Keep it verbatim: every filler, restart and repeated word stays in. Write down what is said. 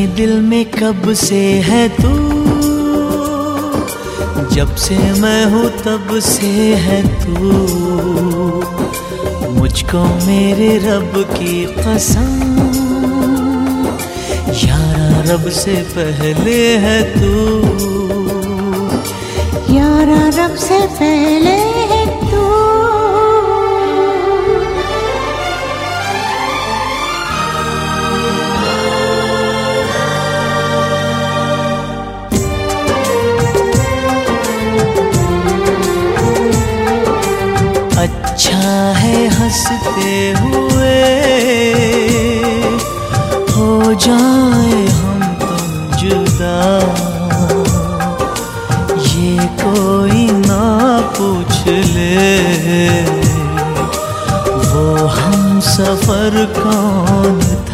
दिल में कब से है तू, जब से मैं हूँ तब से है तू। मुझको मेरे रब की कसम, यारा रब से पहले है तू, यारा रब से पहले है तू। अच्छा है हंसते हुए हो जाए हम तुम जुदा, ये कोई ना पूछ ले वो हम सफर कौन